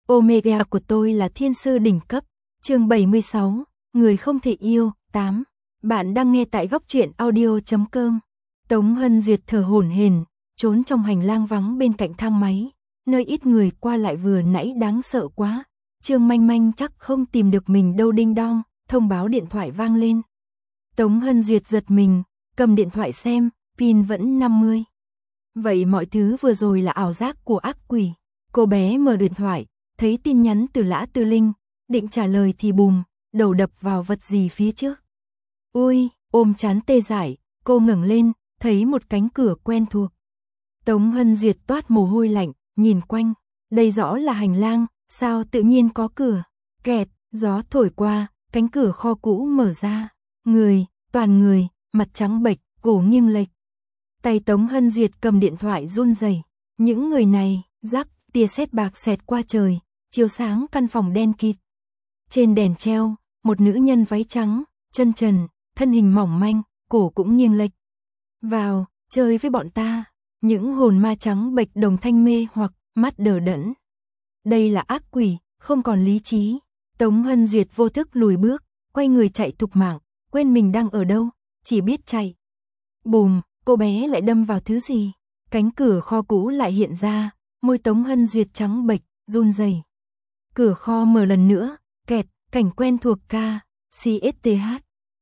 Omega của tôi là thiên sư đỉnh cấp. Chương 76, người không thể yêu, 8. Bạn đang nghe tại góc truyện audio.com. Tống Hân Duyệt thở hổn hển, trốn trong hành lang vắng bên cạnh thang máy, nơi ít người qua lại vừa nãy đáng sợ quá. Trương Manh Manh chắc không tìm được mình đâu, đinh đong, thông báo điện thoại vang lên. Tống Hân Duyệt giật mình, cầm điện thoại xem, pin vẫn 50. Vậy mọi thứ vừa rồi là ảo giác của ác quỷ. Cô bé mở điện thoại, thấy tin nhắn từ Lã Tư Linh, định trả lời thì bùm, đầu đập vào vật gì phía trước. Ui, ôm trán tê dại, cô ngẩng lên, thấy một cánh cửa quen thuộc. Tống Hân Duyệt toát mồ hôi lạnh, nhìn quanh, đây rõ là hành lang, sao tự nhiên có cửa. Kẹt, gió thổi qua, cánh cửa kho cũ mở ra. Toàn người, mặt trắng bệch, cổ nghiêng lệch. Tay Tống Hân Duyệt cầm điện thoại run rẩy. Những người này, rắc, tia sét bạc xẹt qua trời, chiếu sáng căn phòng đen kịt. Trên đèn treo, một nữ nhân váy trắng, chân trần, thân hình mỏng manh, cổ cũng nghiêng lệch. Vào, chơi với bọn ta. Những hồn ma trắng bệch đồng thanh mê hoặc mắt đờ đẫn. Đây là ác quỷ, không còn lý trí. Tống Hân Duyệt vô thức lùi bước, quay người chạy thục mạng, quên mình đang ở đâu, chỉ biết chạy. Bùm, cô bé lại đâm vào thứ gì? Cánh cửa kho cũ lại hiện ra, môi Tống Hân Duyệt trắng bệch, run rẩy. Cửa kho mở lần nữa, kẹt, cảnh quen thuộc ca, CSTH.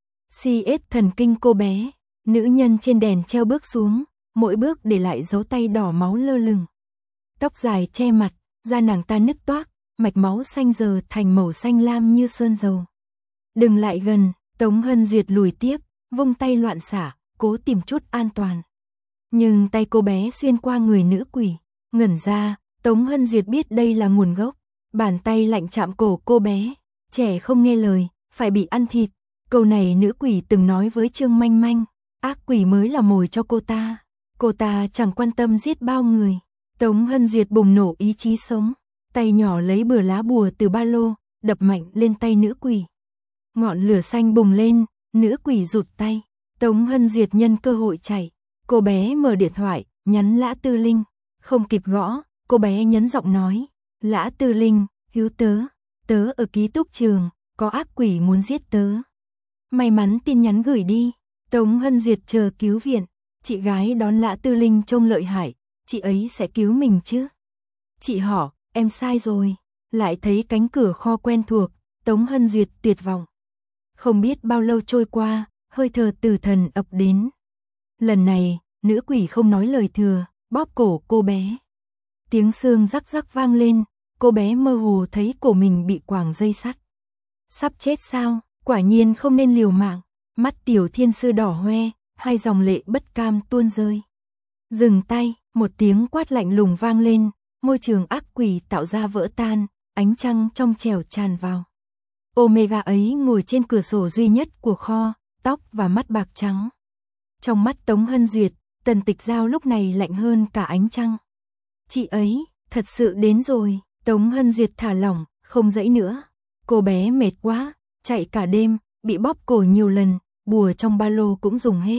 CS thần kinh cô bé, nữ nhân trên đèn treo bước xuống, mỗi bước để lại dấu tay đỏ máu lơ lửng. Tóc dài che mặt, da nàng ta nứt toác, mạch máu xanh giờ thành màu xanh lam như sơn dầu. Đừng lại gần, Tống Hân Duyệt lùi tiếp, vung tay loạn xả, cố tìm chút an toàn. Nhưng tay cô bé xuyên qua người nữ quỷ, ngẩn ra, Tống Hân Duyệt biết đây là nguồn gốc. Bàn tay lạnh chạm cổ cô bé, trẻ không nghe lời, phải bị ăn thịt. Câu này nữ quỷ từng nói với Trương Manh Manh, ác quỷ mới là mồi cho cô ta. Cô ta chẳng quan tâm giết bao người. Tống Hân Duyệt bùng nổ ý chí sống, tay nhỏ lấy bừa lá bùa từ ba lô, đập mạnh lên tay nữ quỷ. Ngọn lửa xanh bùng lên, nữ quỷ rụt tay. Tống Hân Duyệt nhân cơ hội chạy. Cô bé mở điện thoại, nhắn Lã Tư Linh. Không kịp gõ, cô bé nhấn giọng nói. Lã Tư Linh, cứu tớ ở ký túc trường, có ác quỷ muốn giết tớ. May mắn tin nhắn gửi đi. Tống Hân Duyệt chờ cứu viện. Chị gái đón Lã Tư Linh trông lợi hại, chị ấy sẽ cứu mình chứ. Chị họ, em sai rồi. Lại thấy cánh cửa kho quen thuộc, Tống Hân Duyệt tuyệt vọng. Không biết bao lâu trôi qua, hơi thở tử thần ập đến. Lần này, nữ quỷ không nói lời thừa, bóp cổ cô bé. Tiếng xương rắc rắc vang lên, cô bé mơ hồ thấy cổ mình bị quàng dây sắt. Sắp chết sao, quả nhiên không nên liều mạng. Mắt tiểu thiên sư đỏ hoe, hai dòng lệ bất cam tuôn rơi. Dừng tay, một tiếng quát lạnh lùng vang lên, môi trường ác quỷ tạo ra vỡ tan, ánh trăng trong trẻo tràn vào. Omega ấy ngồi trên cửa sổ duy nhất của kho, tóc và mắt bạc trắng. Trong mắt Tống Hân Duyệt, Tần Tịch Giao lúc này lạnh hơn cả ánh trăng. Chị ấy, thật sự đến rồi. Tống Hân Duyệt thả lỏng, không dãy nữa. Cô bé mệt quá, chạy cả đêm, bị bóp cổ nhiều lần, bùa trong ba lô cũng dùng hết.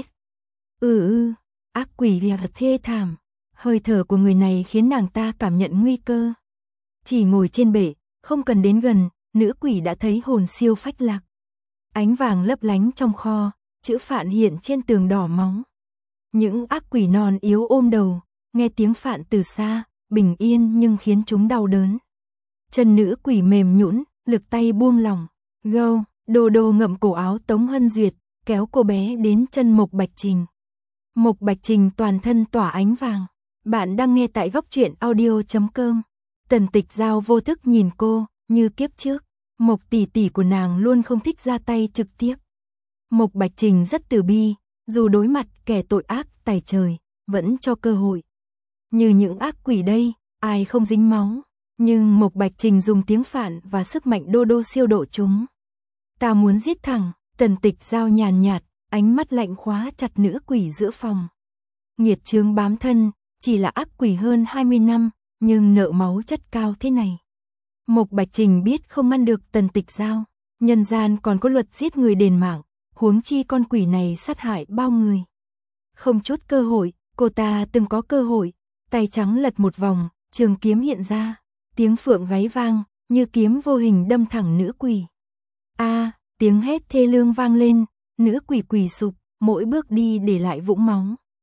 Ác quỷ vì thật thê thảm. Hơi thở của người này khiến nàng ta cảm nhận nguy cơ. Chỉ ngồi trên bệ, không cần đến gần, nữ quỷ đã thấy hồn siêu phách lạc. Ánh vàng lấp lánh trong kho, chữ phạn hiện trên tường đỏ máu. Những ác quỷ non yếu ôm đầu, nghe tiếng phạn từ xa, bình yên nhưng khiến chúng đau đớn. Chân nữ quỷ mềm nhũn, lực tay buông lỏng. Gâu, Đô Đô ngậm cổ áo Tống Hân Duyệt, kéo cô bé đến chân Mộc Bạch Trình. Mộc Bạch Trình toàn thân tỏa ánh vàng. Bạn đang nghe tại góc truyện audio.com. Tần Tịch Giao vô thức nhìn cô, như kiếp trước. Mộc tỷ tỷ của nàng luôn không thích ra tay trực tiếp. Mộc Bạch Trình rất từ bi, dù đối mặt kẻ tội ác tày trời, vẫn cho cơ hội. Như những ác quỷ đây, ai không dính máu. Nhưng Mộc Bạch Trình dùng tiếng phạn và sức mạnh Đô Đô siêu độ chúng. Ta muốn giết thẳng, Tần Tịch Giao nhàn nhạt, ánh mắt lạnh khóa chặt nữ quỷ giữa phòng. Nghiệt chướng bám thân, chỉ là ác quỷ hơn 20 năm, nhưng nợ máu chất cao thế này. Mộc Bạch Trình biết không ngăn được Tần Tịch Giao, nhân gian còn có luật giết người đền mạng, huống chi con quỷ này sát hại bao người. Không chút cơ hội, cô ta từng có cơ hội, tay trắng lật một vòng, trường kiếm hiện ra. tiếng phượng gáy vang, như kiếm vô hình đâm thẳng nữ quỷ. A, tiếng hét thê lương vang lên, nữ quỷ quỳ sụp, mỗi bước đi để lại vũng máu.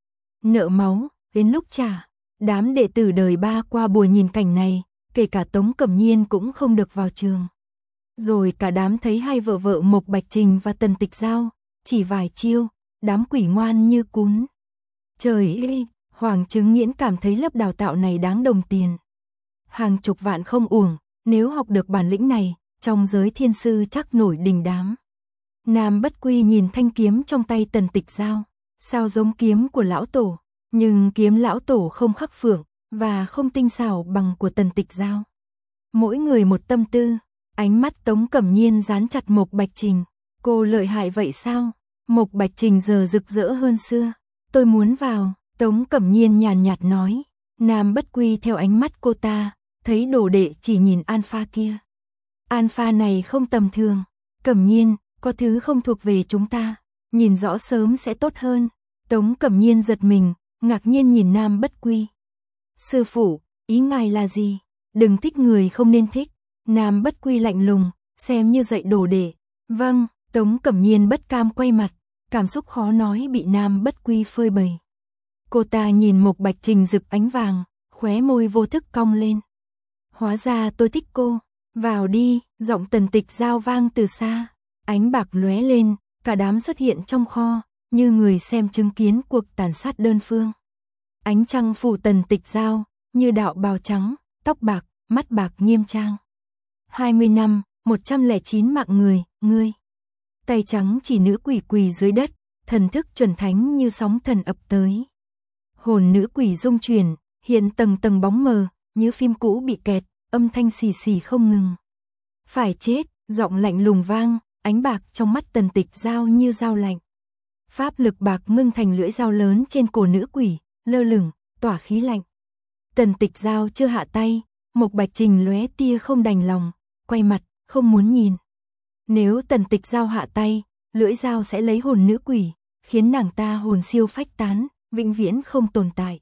Nợ máu, đến lúc trả. Đám đệ tử đời ba qua bùa nhìn cảnh này, kể cả Tống Cẩm Nhiên cũng không được vào trường. Rồi cả đám thấy hai vợ vợ Mộc Bạch Trình và Tần Tịch Giao, chỉ vài chiêu, đám quỷ ngoan như cún. Trời ơi, Hoàng Chứng Nghiễn cảm thấy lớp đào tạo này đáng đồng tiền. Hàng chục vạn không uổng, nếu học được bản lĩnh này, trong giới thiên sư chắc nổi đình đám. Nam Bất Quy nhìn thanh kiếm trong tay Tần Tịch Giao, sao giống kiếm của lão tổ, nhưng kiếm lão tổ không khắc phượng, và không tinh xảo bằng của Tần Tịch Giao. Mỗi người một tâm tư, ánh mắt Tống Cẩm Nhiên dán chặt Mộc Bạch Trình. Cô lợi hại vậy sao? Mộc Bạch Trình giờ rực rỡ hơn xưa. Tôi muốn vào, Tống Cẩm Nhiên nhàn nhạt nói. Nam Bất Quy theo ánh mắt cô ta, thấy đồ đệ chỉ nhìn Alpha kia. Alpha này không tầm thường. Cẩm Nhiên, có thứ không thuộc về chúng ta, nhìn rõ sớm sẽ tốt hơn. Tống Cẩm Nhiên giật mình, ngạc nhiên nhìn Nam Bất Quy. Sư phụ, ý ngài là gì? Đừng thích người không nên thích. Nam Bất Quy lạnh lùng, xem như dạy đồ đệ. Vâng, Tống Cẩm Nhiên bất cam quay mặt, cảm xúc khó nói bị Nam Bất Quy phơi bày. Cô ta nhìn Mộc Bạch Trình rực ánh vàng, khóe môi vô thức cong lên. Hóa ra tôi thích cô. Vào đi, giọng Tần Tịch Giao vang từ xa. Ánh bạc lóe lên, cả đám xuất hiện trong kho, như người xem chứng kiến cuộc tàn sát đơn phương. Ánh trăng phủ Tần Tịch Giao, như đạo bào trắng, tóc bạc, mắt bạc nghiêm trang. 20 năm, 109 mạng người, ngươi. Tay trắng chỉ nữ quỷ quỳ dưới đất, thần thức chuẩn thánh như sóng thần ập tới. Hồn nữ quỷ rung chuyển, hiện tầng tầng bóng mờ, như phim cũ bị kẹt, âm thanh xì xì không ngừng. Phải chết, giọng lạnh lùng vang, ánh bạc trong mắt Tần Tịch Giao như dao lạnh. Pháp lực bạc ngưng thành lưỡi dao lớn trên cổ nữ quỷ, lơ lửng, tỏa khí lạnh. Tần Tịch Giao chưa hạ tay, Mộc Bạch Trình lóe tia không đành lòng, quay mặt, không muốn nhìn. Nếu Tần Tịch Giao hạ tay, lưỡi dao sẽ lấy hồn nữ quỷ, khiến nàng ta hồn siêu phách tán, vĩnh viễn không tồn tại.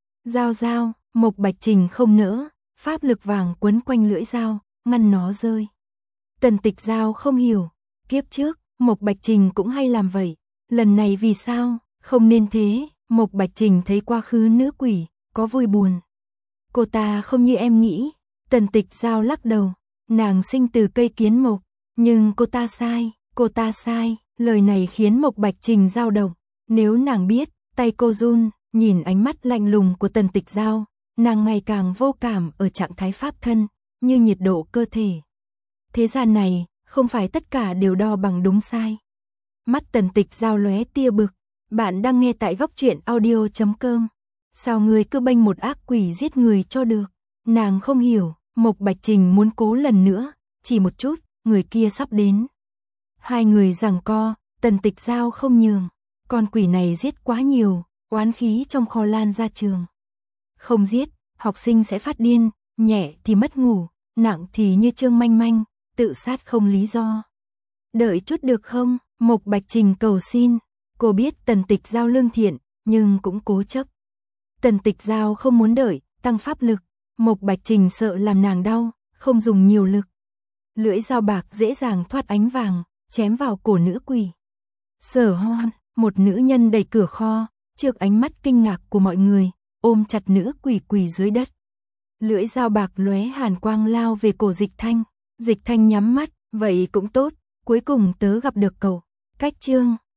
Dao, Mộc Bạch Trình không nỡ, pháp lực vàng quấn quanh lưỡi dao, ngăn nó rơi. Tần Tịch Giao không hiểu, kiếp trước, Mộc Bạch Trình cũng hay làm vậy, lần này vì sao, không nên thế. Mộc Bạch Trình thấy quá khứ nữ quỷ, có vui buồn. Cô ta không như em nghĩ. Tần Tịch Giao lắc đầu, nàng sinh từ cây kiến mộc, nhưng cô ta sai, lời này khiến Mộc Bạch Trình dao động. Nếu nàng biết, tay cô run, nhìn ánh mắt lạnh lùng của Tần Tịch Giao, nàng ngày càng vô cảm ở trạng thái pháp thân, như nhiệt độ cơ thể. Thế gian này, không phải tất cả đều đo bằng đúng sai. Mắt Tần Tịch Giao lóe tia bực. Bạn đang nghe tại góc truyện audio.com. Sao người cứ bênh một ác quỷ giết người cho được? Nàng không hiểu, Mộc Bạch Trình muốn cố lần nữa, chỉ một chút, người kia sắp đến. Hai người giằng co, Tần Tịch Giao không nhường. Con quỷ này giết quá nhiều, oán khí trong kho lan ra trường. Không giết, học sinh sẽ phát điên, nhẹ thì mất ngủ, nặng thì như Trương Manh Manh, tự sát không lý do. Đợi chút được không? Mộc Bạch Trình cầu xin. Cô biết Tần Tịch Giao lương thiện, nhưng cũng cố chấp. Tần Tịch Giao không muốn đợi, tăng pháp lực. Mộc Bạch Trình sợ làm nàng đau, không dùng nhiều lực. Lưỡi dao bạc dễ dàng thoát ánh vàng, chém vào cổ nữ quỷ. Sở Hoan, một nữ nhân đẩy cửa kho, trước ánh mắt kinh ngạc của mọi người, ôm chặt nữ quỷ quỳ dưới đất. Lưỡi dao bạc lóe hàn quang lao về cổ Dịch Thanh. Dịch Thanh nhắm mắt, vậy cũng tốt, cuối cùng tớ gặp được cậu. Cách chương